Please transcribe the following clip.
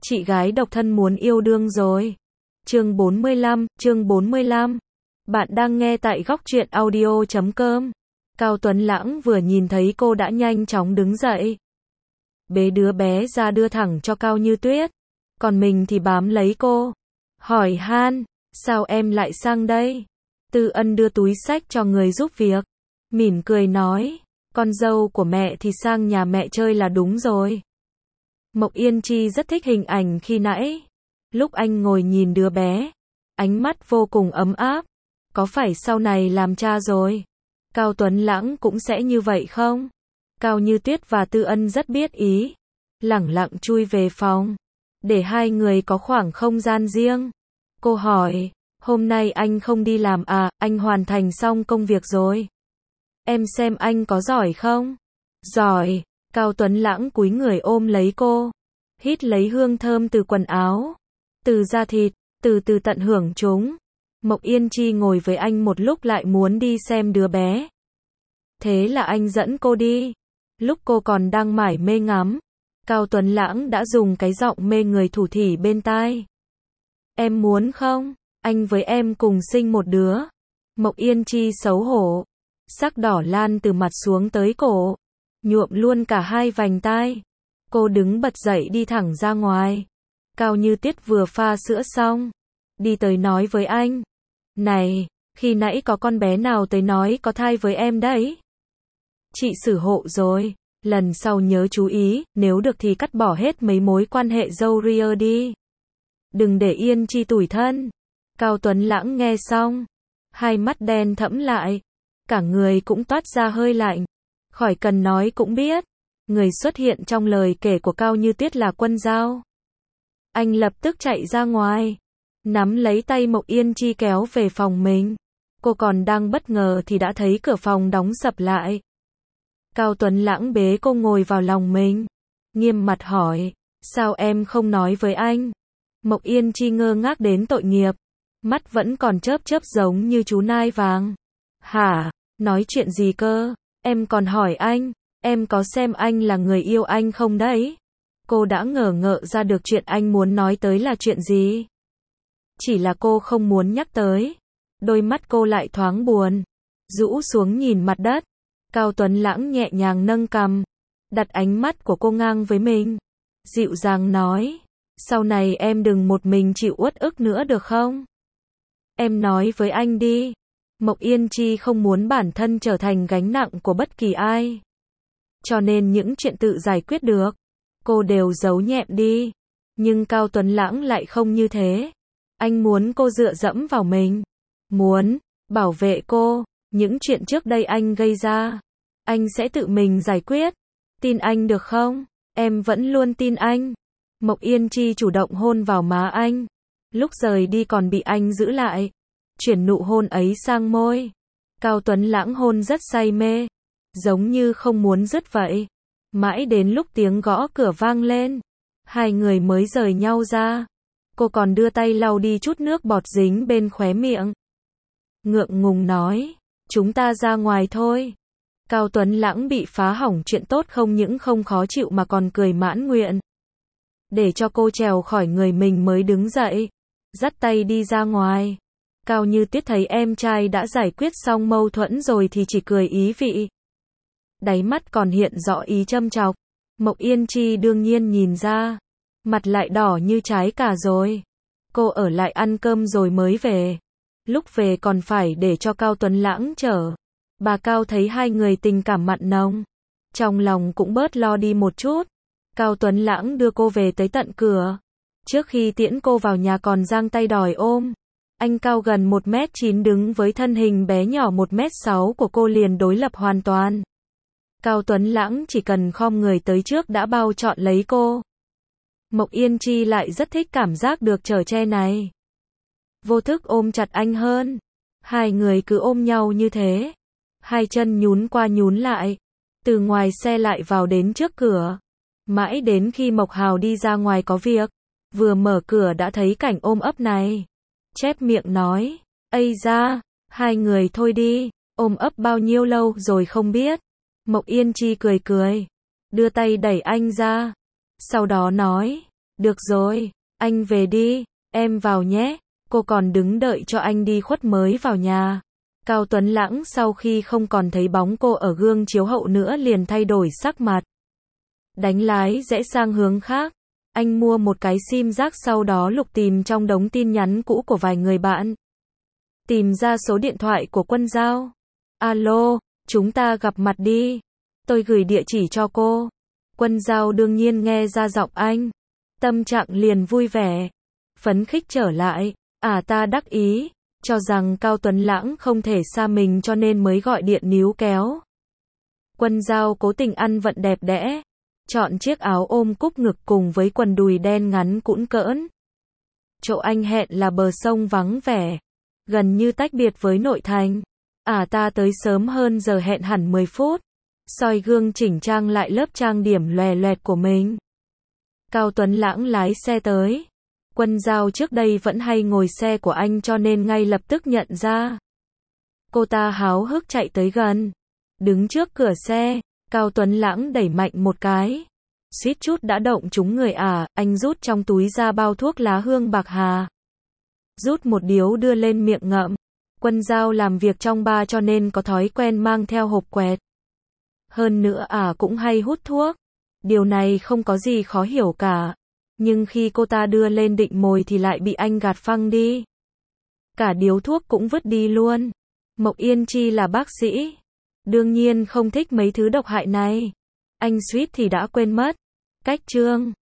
Chị gái độc thân muốn yêu đương rồi. Chương 45. Bạn đang nghe tại góc truyện audio.com. Cao Tuấn Lãng vừa nhìn thấy cô đã nhanh chóng đứng dậy. Bế đứa bé ra đưa thẳng cho Cao Như Tuyết. Còn mình thì bám lấy cô. Hỏi han, sao em lại sang đây? Tư Ân đưa túi xách cho người giúp việc. Mỉm cười nói, con dâu của mẹ thì sang nhà mẹ chơi là đúng rồi. Mộc Yên Chi rất thích hình ảnh khi nãy. Lúc anh ngồi nhìn đứa bé, ánh mắt vô cùng ấm áp. Có phải sau này làm cha rồi, Cao Tuấn Lãng cũng sẽ như vậy không? Cao Như Tuyết và Tư Ân rất biết ý. Lẳng lặng chui về phòng, để hai người có khoảng không gian riêng. Cô hỏi, hôm nay anh không đi làm à, anh hoàn thành xong công việc rồi. Em xem anh có giỏi không? Giỏi. Cao Tuấn Lãng cúi người ôm lấy cô, hít lấy hương thơm từ quần áo, từ da thịt, từ từ tận hưởng chúng. Mộc Yên Chi ngồi với anh một lúc lại muốn đi xem đứa bé. Thế là anh dẫn cô đi. Lúc cô còn đang mải mê ngắm, Cao Tuấn Lãng đã dùng cái giọng mê người thủ thỉ bên tai. Em muốn không? Anh với em cùng sinh một đứa. Mộc Yên Chi xấu hổ, sắc đỏ lan từ mặt xuống tới cổ, nhuộm luôn cả hai vành tai. Cô đứng bật dậy đi thẳng ra ngoài. Cao Như Tuyết vừa pha sữa xong, đi tới nói với anh. Này, khi nãy có con bé nào tới nói có thai với em đấy. Chị xử hộ rồi, lần sau nhớ chú ý, nếu được thì cắt bỏ hết mấy mối quan hệ dâu ria đi. Đừng để Yên Chi tủi thân. Cao Tuấn Lãng nghe xong, hai mắt đen thẫm lại, cả người cũng toát ra hơi lạnh. Khỏi cần nói cũng biết, người xuất hiện trong lời kể của Cao Như Tuyết là Quân Giao. Anh lập tức chạy ra ngoài, nắm lấy tay Mộc Yên Chi kéo về phòng mình. Cô còn đang bất ngờ thì đã thấy cửa phòng đóng sập lại. Cao Tuấn Lãng bế cô ngồi vào lòng mình, nghiêm mặt hỏi, sao em không nói với anh? Mộc Yên Chi ngơ ngác đến tội nghiệp, mắt vẫn còn chớp chớp giống như chú nai vàng. Hả? Nói chuyện gì cơ? Em còn hỏi anh, em có xem anh là người yêu anh không đấy? Cô đã ngờ ngợ ra được chuyện anh muốn nói tới là chuyện gì. Chỉ là cô không muốn nhắc tới. Đôi mắt cô lại thoáng buồn, rũ xuống nhìn mặt đất. Cao Tuấn Lãng nhẹ nhàng nâng cằm, đặt ánh mắt của cô ngang với mình, dịu dàng nói, sau này em đừng một mình chịu uất ức nữa được không? Em nói với anh đi. Mộc Yên Chi không muốn bản thân trở thành gánh nặng của bất kỳ ai. Cho nên những chuyện tự giải quyết được, cô đều giấu nhẹm đi. Nhưng Cao Tuấn Lãng lại không như thế. Anh muốn cô dựa dẫm vào mình. Muốn bảo vệ cô. Những chuyện trước đây anh gây ra, anh sẽ tự mình giải quyết. Tin anh được không? Em vẫn luôn tin anh. Mộc Yên Chi chủ động hôn vào má anh. Lúc rời đi còn bị anh giữ lại, chuyển nụ hôn ấy sang môi. Cao Tuấn Lãng hôn rất say mê, giống như không muốn dứt vậy. Mãi đến lúc tiếng gõ cửa vang lên, hai người mới rời nhau ra. Cô còn đưa tay lau đi chút nước bọt dính bên khóe miệng. Ngượng ngùng nói, chúng ta ra ngoài thôi. Cao Tuấn Lãng bị phá hỏng chuyện tốt không những không khó chịu mà còn cười mãn nguyện. Để cho cô trèo khỏi người mình mới đứng dậy, dắt tay đi ra ngoài. Cao Như Tuyết thấy em trai đã giải quyết xong mâu thuẫn rồi thì chỉ cười ý vị. Đáy mắt còn hiện rõ ý châm chọc. Mộc Yên Chi đương nhiên nhìn ra, mặt lại đỏ như trái cà rồi. Cô ở lại ăn cơm rồi mới về. Lúc về còn phải để cho Cao Tuấn Lãng chở. Bà Cao thấy hai người tình cảm mặn nồng, trong lòng cũng bớt lo đi một chút. Cao Tuấn Lãng đưa cô về tới tận cửa. Trước khi tiễn cô vào nhà còn giang tay đòi ôm. Anh cao gần 1m9 đứng với thân hình bé nhỏ 1m6 của cô liền đối lập hoàn toàn. Cao Tuấn Lãng chỉ cần khom người tới trước đã bao trọn lấy cô. Mộc Yên Chi lại rất thích cảm giác được chở che này. Vô thức ôm chặt anh hơn. Hai người cứ ôm nhau như thế. Hai chân nhún qua nhún lại. Từ ngoài xe lại vào đến trước cửa. Mãi đến khi Mộc Hào đi ra ngoài có việc. Vừa mở cửa đã thấy cảnh ôm ấp này. Chép miệng nói, ây da, hai người thôi đi, ôm ấp bao nhiêu lâu rồi không biết. Mộc Yên Chi cười cười, đưa tay đẩy anh ra. Sau đó nói, Được rồi, anh về đi, em vào nhé. Cô còn đứng đợi cho anh đi khuất mới vào nhà. Cao Tuấn Lãng sau khi không còn thấy bóng cô ở gương chiếu hậu nữa liền thay đổi sắc mặt. Đánh lái rẽ sang hướng khác. Anh mua một cái sim rác sau đó lục tìm trong đống tin nhắn cũ của vài người bạn. Tìm ra số điện thoại của Quân Giao. Alo, chúng ta gặp mặt đi. Tôi gửi địa chỉ cho cô. Quân Giao đương nhiên nghe ra giọng anh. Tâm trạng liền vui vẻ. Phấn khích trở lại. Ta đắc ý. Cho rằng Cao Tuấn Lãng không thể xa mình cho nên mới gọi điện níu kéo. Quân Giao cố tình ăn vận đẹp đẽ. Chọn chiếc áo ôm cúc ngực cùng với quần đùi đen ngắn cũn cỡn. Chỗ anh hẹn là bờ sông vắng vẻ. Gần như tách biệt với nội thành. Ta tới sớm hơn giờ hẹn hẳn 10 phút. Soi gương chỉnh trang lại lớp trang điểm lòe loẹt của mình. Cao Tuấn Lãng lái xe tới. Quân Giao trước đây vẫn hay ngồi xe của anh cho nên ngay lập tức nhận ra. Cô ta háo hức chạy tới gần. Đứng trước cửa xe, Cao Tuấn Lãng đẩy mạnh một cái. Suýt chút đã động trúng người anh rút trong túi ra bao thuốc lá hương bạc hà. Rút một điếu đưa lên miệng ngậm. Quân Giao làm việc trong bar cho nên có thói quen mang theo hộp quẹt. Hơn nữa cũng hay hút thuốc. Điều này không có gì khó hiểu cả. Nhưng khi cô ta đưa lên định mồi thì lại bị anh gạt phăng đi. Cả điếu thuốc cũng vứt đi luôn. Mộc Yên Chi là bác sĩ. Đương nhiên không thích mấy thứ độc hại này. Anh suýt thì đã quên mất. Cách chương